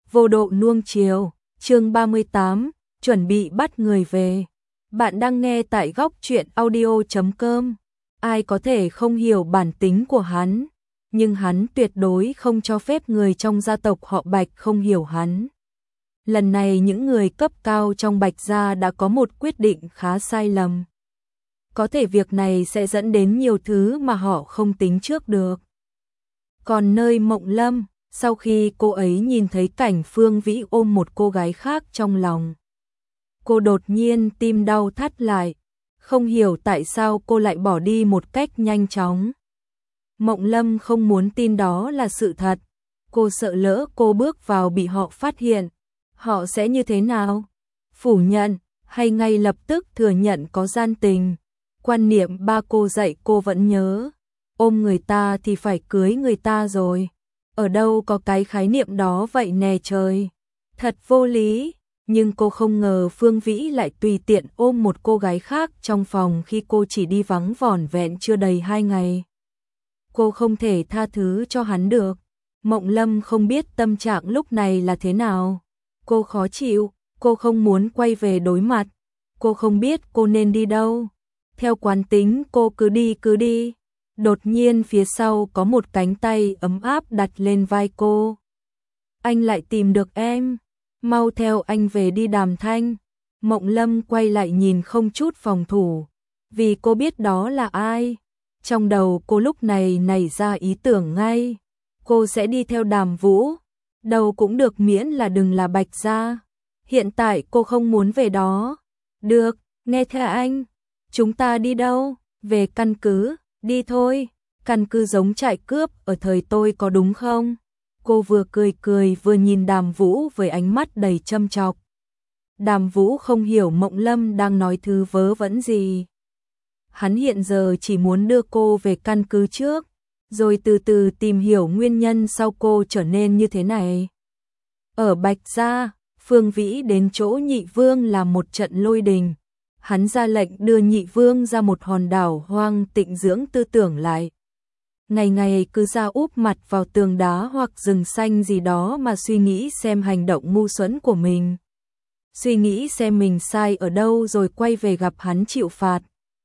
Vô độ nuông chiều, chương 38, chuẩn bị bắt người về. Bạn đang nghe tại góc truyện audio.com. Ai có thể không hiểu bản tính của hắn, nhưng hắn tuyệt đối không cho phép người trong gia tộc họ Bạch không hiểu hắn. Lần này những người cấp cao trong Bạch gia đã có một quyết định khá sai lầm. Có thể việc này sẽ dẫn đến nhiều thứ mà họ không tính trước được. Còn nơi Mộng Lâm, sau khi cô ấy nhìn thấy cảnh Phương Vĩ ôm một cô gái khác trong lòng, cô đột nhiên tim đau thắt lại, không hiểu tại sao cô lại bỏ đi một cách nhanh chóng. Mộng Lâm không muốn tin đó là sự thật, cô sợ lỡ cô bước vào bị họ phát hiện, họ sẽ như thế nào? Phủ nhận, hay ngay lập tức thừa nhận có gian tình? Quan niệm ba cô dạy cô vẫn nhớ, ôm người ta thì phải cưới người ta rồi. Ở đâu có cái khái niệm đó vậy nè trời. Thật vô lý, nhưng cô không ngờ Phương Vĩ lại tùy tiện ôm một cô gái khác trong phòng khi cô chỉ đi vắng vỏn vẹn chưa đầy 2 ngày. Cô không thể tha thứ cho hắn được. Mộng Lâm không biết tâm trạng lúc này là thế nào. Cô khó chịu, cô không muốn quay về đối mặt. Cô không biết cô nên đi đâu. Theo quán tính cô cứ đi. Đột nhiên phía sau có một cánh tay ấm áp đặt lên vai cô. Anh lại tìm được em, mau theo anh về đi Đàm Thanh. Mộng Lâm quay lại nhìn không chút phòng thủ, vì cô biết đó là ai. Trong đầu cô lúc này nảy ra ý tưởng ngay, cô sẽ đi theo Đàm Vũ, đâu cũng được miễn là đừng là Bạch gia. Hiện tại cô không muốn về đó. Được, nghe theo anh. Chúng ta đi đâu? Về căn cứ. Đi thôi, căn cứ giống trại cướp ở thời tôi có đúng không? Cô vừa cười vừa nhìn Đàm Vũ với ánh mắt đầy châm chọc. Đàm Vũ không hiểu Mộng Lâm đang nói thứ vớ vẩn gì. Hắn hiện giờ chỉ muốn đưa cô về căn cứ trước, rồi từ từ tìm hiểu nguyên nhân sao cô trở nên như thế này. Ở Bạch gia, Phương Vĩ đến chỗ Nhị Vương là một trận lôi đình. Hắn ra lệnh đưa Nhị Vương ra một hòn đảo hoang tịnh dưỡng tư tưởng lại. Ngày ngày cứ ra úp mặt vào tường đá hoặc rừng xanh gì đó mà suy nghĩ xem hành động ngu xuẩn của mình. Suy nghĩ xem mình sai ở đâu rồi quay về gặp hắn chịu phạt.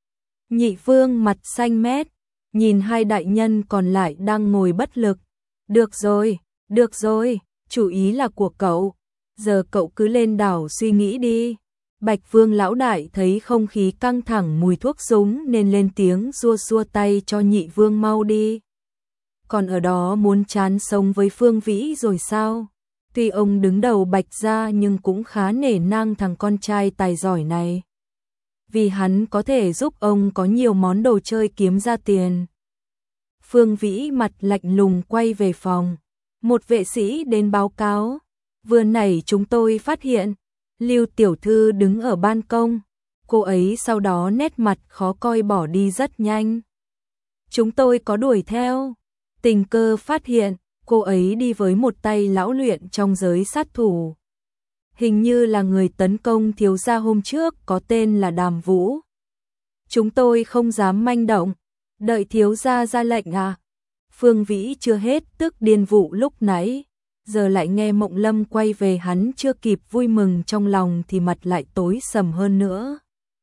Nhị Vương mặt xanh mét, nhìn hai đại nhân còn lại đang ngồi bất lực. Được rồi, chủ ý là của cậu. Giờ cậu cứ lên đảo suy nghĩ đi. Bạch Vương lão đại thấy không khí căng thẳng mùi thuốc súng nên lên tiếng xua tay cho Nhị Vương mau đi. Còn ở đó muốn chán sống với Phương Vĩ rồi sao? Tuy ông đứng đầu Bạch gia nhưng cũng khá nể nang thằng con trai tài giỏi này. Vì hắn có thể giúp ông có nhiều món đồ chơi kiếm ra tiền. Phương Vĩ mặt lạnh lùng quay về phòng. Một vệ sĩ đến báo cáo. Vừa nãy chúng tôi phát hiện Lưu tiểu thư đứng ở ban công, cô ấy sau đó nét mặt khó coi bỏ đi rất nhanh. Chúng tôi có đuổi theo, tình cờ phát hiện cô ấy đi với một tay lão luyện trong giới sát thủ. Hình như là người tấn công thiếu gia hôm trước có tên là Đàm Vũ. Chúng tôi không dám manh động, đợi thiếu gia ra lệnh à. Phương Vĩ chưa hết tức điên vụ lúc nãy. Giờ lại nghe Mộng Lâm quay về hắn chưa kịp vui mừng trong lòng thì mặt lại tối sầm hơn nữa.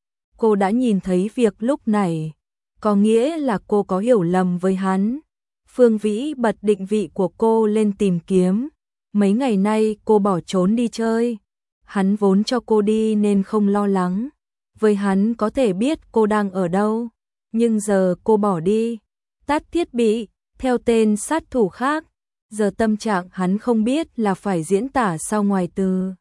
Cô đã nhìn thấy việc lúc này, có nghĩa là cô có hiểu lầm với hắn. Phương Vĩ bật định vị của cô lên tìm kiếm. Mấy ngày nay cô bỏ trốn đi chơi. Hắn vốn cho cô đi nên không lo lắng. Với hắn có thể biết cô đang ở đâu. Nhưng giờ cô bỏ đi, tắt thiết bị, theo tên sát thủ khác. Giờ tâm trạng hắn không biết là phải diễn tả sao ngoài từ.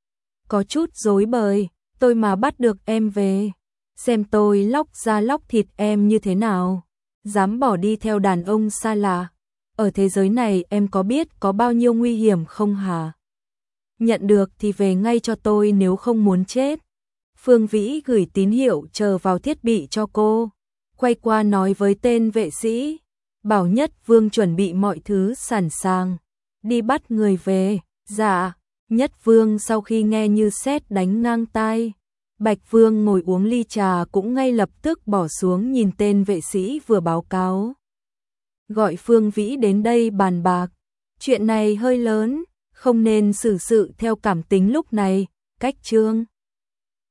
Có chút rối bời, tôi mà bắt được em về, xem tôi lóc da lóc thịt em như thế nào. Dám bỏ đi theo đàn ông xa lạ. Ở thế giới này em có biết có bao nhiêu nguy hiểm không hả? Nhận được thì về ngay cho tôi nếu không muốn chết. Phương Vĩ gửi tín hiệu chờ vào thiết bị cho cô. Quay qua nói với tên vệ sĩ. Bảo Nhất Vương chuẩn bị mọi thứ sẵn sàng, đi bắt người về. Dạ. Nhất Vương sau khi nghe như sét đánh ngang tai. Bạch Vương ngồi uống ly trà cũng ngay lập tức bỏ xuống nhìn tên vệ sĩ vừa báo cáo. Gọi Phương Vĩ đến đây bàn bạc. Chuyện này hơi lớn, không nên xử sự theo cảm tính lúc này. Cách chương